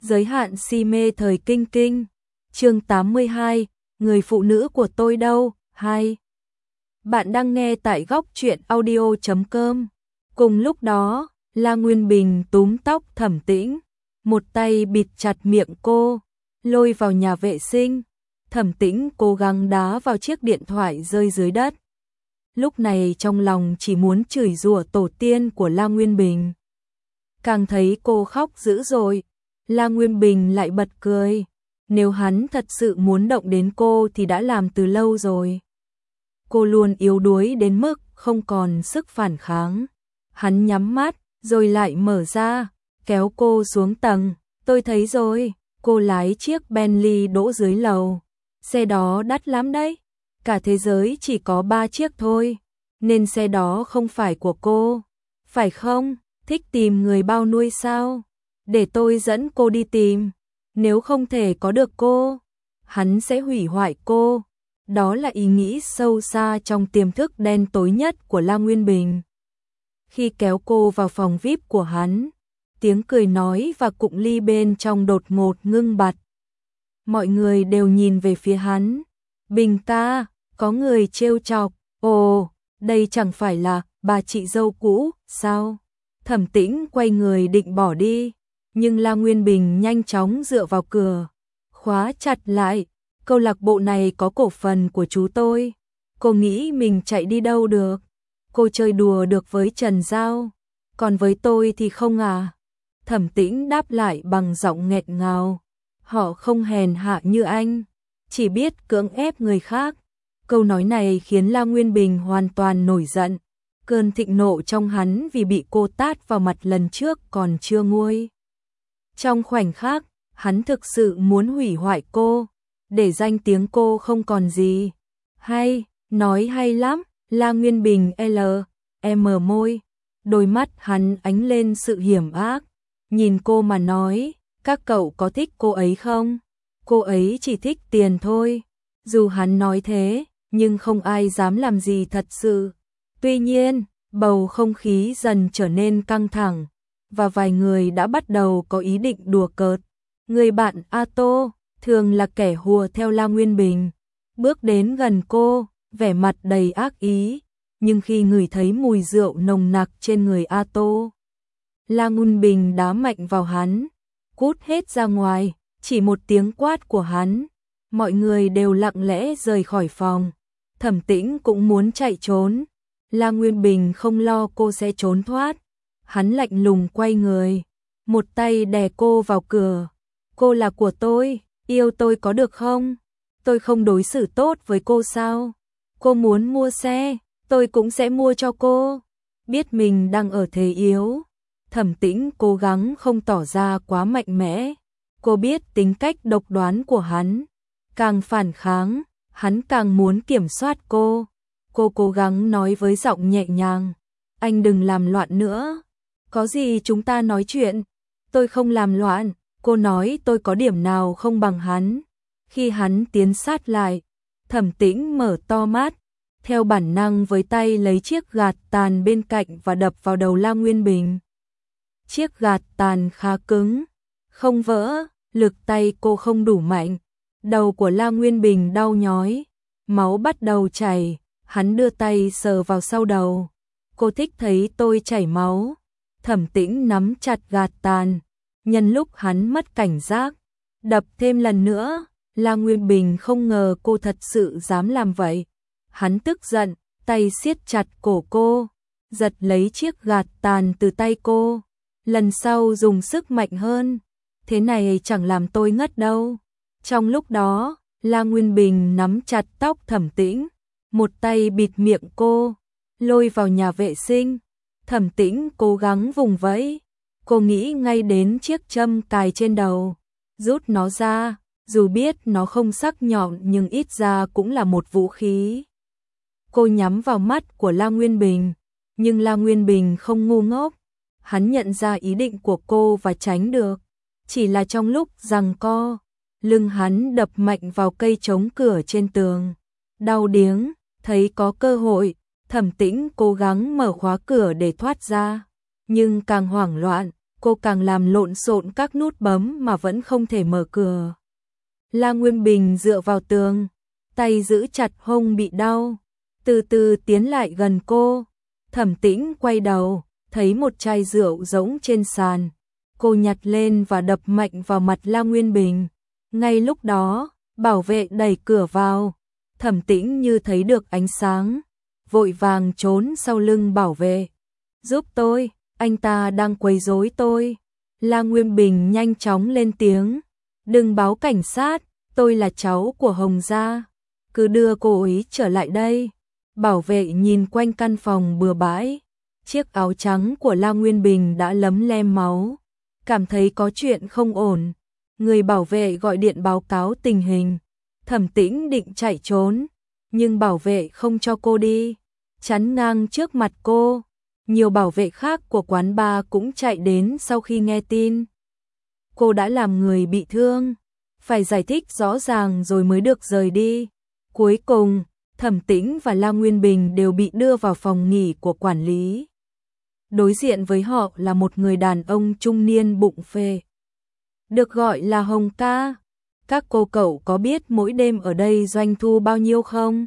Giới hạn si mê thời kinh kinh. Chương 82, người phụ nữ của tôi đâu? 2. Bạn đang nghe tại góc truyện audio.com. Cùng lúc đó, La Nguyên Bình túm tóc Thẩm Tĩnh, một tay bịt chặt miệng cô, lôi vào nhà vệ sinh. Thẩm Tĩnh cố gắng đá vào chiếc điện thoại rơi dưới đất. Lúc này trong lòng chỉ muốn chửi rủa tổ tiên của La Nguyên Bình. Càng thấy cô khóc dữ dội, La Nguyên Bình lại bật cười. Nếu hắn thật sự muốn động đến cô thì đã làm từ lâu rồi. Cô luôn yếu đuối đến mức không còn sức phản kháng. Hắn nhắm mắt, rồi lại mở ra, kéo cô xuống tầng. Tôi thấy rồi, cô lái chiếc Bentley đỗ dưới lầu. Xe đó đắt lắm đấy. Cả thế giới chỉ có 3 chiếc thôi, nên xe đó không phải của cô. Phải không? Thích tìm người bao nuôi sao? Để tôi dẫn cô đi tìm. Nếu không thể có được cô, hắn sẽ hủy hoại cô. Đó là ý nghĩ sâu xa trong tiềm thức đen tối nhất của La Nguyên Bình. Khi kéo cô vào phòng VIP của hắn, tiếng cười nói và cụng ly bên trong đột ngột ngưng bặt. Mọi người đều nhìn về phía hắn. Bình ca, có người trêu chọc. Ồ, đây chẳng phải là bà chị dâu cũ, sao? Thẩm Tĩnh quay người định bỏ đi, nhưng La Nguyên Bình nhanh chóng dựa vào cửa, khóa chặt lại. Câu lạc bộ này có cổ phần của chú tôi. Cô nghĩ mình chạy đi đâu được? Cô chơi đùa được với Trần Giao, còn với tôi thì không à? Thẩm Tĩnh đáp lại bằng giọng nghẹn ngào. Họ không hèn hạ như anh, chỉ biết cưỡng ép người khác. Câu nói này khiến La Nguyên Bình hoàn toàn nổi giận. Cơn thịnh nộ trong hắn vì bị cô tát vào mặt lần trước còn chưa nguôi. Trong khoảnh khắc, hắn thực sự muốn hủy hoại cô, để danh tiếng cô không còn gì. Hay, nói hay lắm. La Nguyên Bình môi, đôi mắt hắn ánh lên sự hiểm ác. Nhìn cô mà nói, các cậu có thích cô ấy không? Cô ấy chỉ thích tiền thôi. Dù hắn nói thế, nhưng không ai dám làm gì thật sự. Tuy nhiên, bầu không khí dần trở nên căng thẳng, và vài người đã bắt đầu có ý định đùa cợt. Người bạn Ato, thường là kẻ hùa theo La Nguyên Bình, bước đến gần cô, vẻ mặt đầy ác ý, nhưng khi ngửi thấy mùi rượu nồng nặc trên người Ato, La Nguyên Bình đá mạnh vào hắn, cút hết ra ngoài. Chỉ một tiếng quát của hắn, mọi người đều lặng lẽ rời khỏi phòng. Thẩm Tĩnh cũng muốn chạy trốn. La Nguyên Bình không lo cô sẽ trốn thoát. Hắn lạnh lùng quay người, một tay đè cô vào cửa. Cô là của tôi, yêu tôi có được không? Tôi không đối xử tốt với cô sao? Cô muốn mua xe, tôi cũng sẽ mua cho cô. Biết mình đang ở thế yếu, Thẩm Tĩnh cố gắng không tỏ ra quá mạnh mẽ. Cô biết tính cách độc đoán của hắn, càng phản kháng, hắn càng muốn kiểm soát cô. Cô cố gắng nói với giọng nhẹ nhàng, anh đừng làm loạn nữa. Có gì chúng ta nói chuyện. Tôi không làm loạn. Cô nói tôi có điểm nào không bằng hắn. Khi hắn tiến sát lại, Thẩm Tĩnh mở to mắt, theo bản năng với tay lấy chiếc gạt tàn bên cạnh và đập vào đầu La Nguyên Bình. Chiếc gạt tàn khá cứng, không vỡ, lực tay cô không đủ mạnh. Đầu của La Nguyên Bình đau nhói, máu bắt đầu chảy. Hắn đưa tay sờ vào sau đầu. Cô thích thấy tôi chảy máu. Thẩm Tĩnh nắm chặt gạt tàn, nhân lúc hắn mất cảnh giác, đập thêm lần nữa. La Nguyên Bình không ngờ cô thật sự dám làm vậy. Hắn tức giận, tay siết chặt cổ cô, giật lấy chiếc gạt tàn từ tay cô. Lần sau dùng sức mạnh hơn. Thế này chẳng làm tôi ngất đâu. Trong lúc đó, La Nguyên Bình nắm chặt tóc Thẩm Tĩnh, một tay bịt miệng cô, lôi vào nhà vệ sinh. Thẩm Tĩnh cố gắng vùng vẫy. Cô nghĩ ngay đến chiếc châm cài trên đầu, rút nó ra. Dù biết nó không sắc nhọn nhưng ít ra cũng là một vũ khí. Cô nhắm vào mắt của La Nguyên Bình, nhưng La Nguyên Bình không ngu ngốc. Hắn nhận ra ý định của cô và tránh được. Chỉ là trong lúc giằng co, lưng hắn đập mạnh vào cây chống cửa trên tường. Đau điếng, thấy có cơ hội, Thẩm Tĩnh cố gắng mở khóa cửa để thoát ra. Nhưng càng hoảng loạn, cô càng làm lộn xộn các nút bấm mà vẫn không thể mở cửa. La Nguyên Bình dựa vào tường, tay giữ chặt hông bị đau, từ từ tiến lại gần cô. Thẩm Tĩnh quay đầu, thấy một chai rượu rỗng trên sàn. Cô nhặt lên và đập mạnh vào mặt La Nguyên Bình. Ngay lúc đó, bảo vệ đẩy cửa vào. Thẩm Tĩnh như thấy được ánh sáng, vội vàng trốn sau lưng bảo vệ. Giúp tôi, anh ta đang quấy rối tôi. La Nguyên Bình nhanh chóng lên tiếng. Đừng báo cảnh sát, tôi là cháu của Hồng gia. Cứ đưa cô ấy trở lại đây. Bảo vệ nhìn quanh căn phòng bừa bãi. Chiếc áo trắng của La Nguyên Bình đã lấm lem máu. Cảm thấy có chuyện không ổn. Người bảo vệ gọi điện báo cáo tình hình. Thẩm Tĩnh định chạy trốn, nhưng bảo vệ không cho cô đi, chắn ngang trước mặt cô. Nhiều bảo vệ khác của quán bar cũng chạy đến sau khi nghe tin. Cô đã làm người bị thương, phải giải thích rõ ràng rồi mới được rời đi. Cuối cùng, Thẩm Tĩnh và La Nguyên Bình đều bị đưa vào phòng nghỉ của quản lý. Đối diện với họ là một người đàn ông trung niên bụng phệ, được gọi là Hồng ca. Các cô cậu có biết mỗi đêm ở đây doanh thu bao nhiêu không?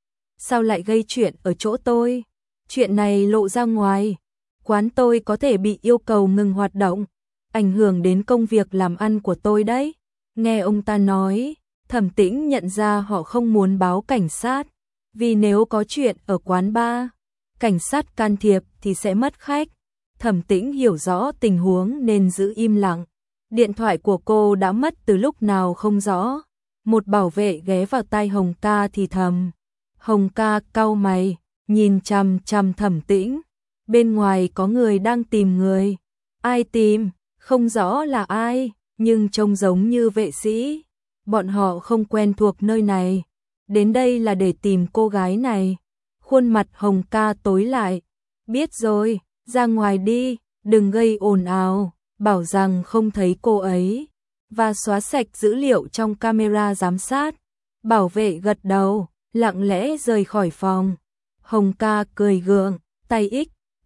Sao lại gây chuyện ở chỗ tôi? Chuyện này lộ ra ngoài, quán tôi có thể bị yêu cầu ngừng hoạt động, ảnh hưởng đến công việc làm ăn của tôi đấy. Nghe ông ta nói, Thẩm Tĩnh nhận ra họ không muốn báo cảnh sát, vì nếu có chuyện ở quán bar, cảnh sát can thiệp thì sẽ mất khách. Thẩm Tĩnh hiểu rõ tình huống nên giữ im lặng. Điện thoại của cô đã mất từ lúc nào không rõ. Một bảo vệ ghé vào tai Hồng ca thì thầm. Hồng ca cau mày, nhìn chằm chằm Thẩm Tĩnh. Bên ngoài có người đang tìm người. Ai tìm? Không rõ là ai, nhưng trông giống như vệ sĩ. Bọn họ không quen thuộc nơi này. Đến đây là để tìm cô gái này. Khuôn mặt Hồng ca tối lại. Biết rồi, ra ngoài đi, đừng gây ồn ào. Bảo rằng không thấy cô ấy, và xóa sạch dữ liệu trong camera giám sát. Bảo vệ gật đầu, lặng lẽ rời khỏi phòng. Hồng ca cười gượng, tay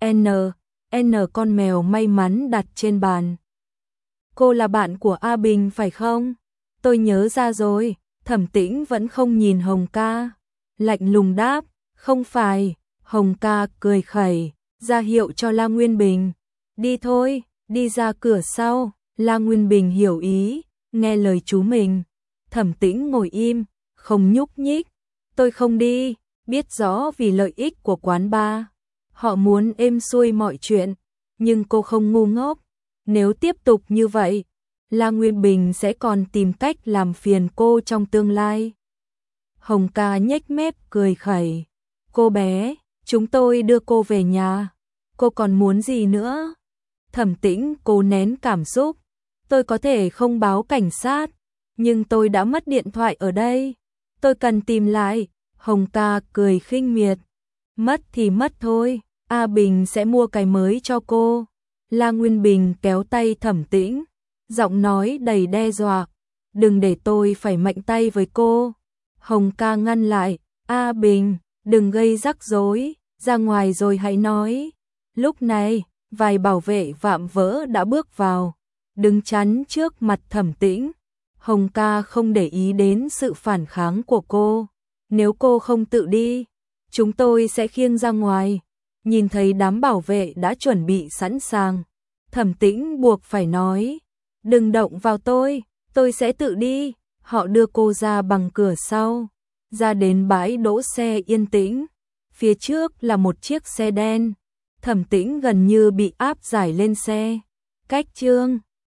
N con mèo may mắn đặt trên bàn. Cô là bạn của A Bình phải không? Tôi nhớ ra rồi. Thẩm Tĩnh vẫn không nhìn Hồng ca, lạnh lùng đáp, không phải. Hồng ca cười khẩy, ra hiệu cho La Nguyên Bình. Đi thôi. Đi ra cửa sau. La Nguyên Bình hiểu ý, nghe lời chú mình. Thẩm Tĩnh ngồi im, không nhúc nhích. Tôi không đi, biết rõ vì lợi ích của quán bar. Họ muốn êm xuôi mọi chuyện, nhưng cô không ngu ngốc. Nếu tiếp tục như vậy, La Nguyên Bình sẽ còn tìm cách làm phiền cô trong tương lai. Hồng ca nhếch mép cười khẩy. Cô bé, chúng tôi đưa cô về nhà. Cô còn muốn gì nữa? Thẩm Tĩnh cố nén cảm xúc. Tôi có thể không báo cảnh sát, nhưng tôi đã mất điện thoại ở đây. Tôi cần tìm lại. Hồng ca cười khinh miệt. Mất thì mất thôi, A Bình sẽ mua cái mới cho cô. La Nguyên Bình kéo tay Thẩm Tĩnh, giọng nói đầy đe dọa. Đừng để tôi phải mạnh tay với cô. Hồng ca ngăn lại. A Bình, đừng gây rắc rối, ra ngoài rồi hãy nói. Lúc này, vài bảo vệ vạm vỡ đã bước vào, đứng chắn trước mặt Thẩm Tĩnh. Hồng ca không để ý đến sự phản kháng của cô. Nếu cô không tự đi, chúng tôi sẽ khiêng ra ngoài. Nhìn thấy đám bảo vệ đã chuẩn bị sẵn sàng, Thẩm Tĩnh buộc phải nói, đừng động vào tôi sẽ tự đi. Họ đưa cô ra bằng cửa sau, ra đến bãi đỗ xe yên tĩnh. Phía trước là một chiếc xe đen. Thẩm Tĩnh gần như bị áp giải lên xe. Cách Trương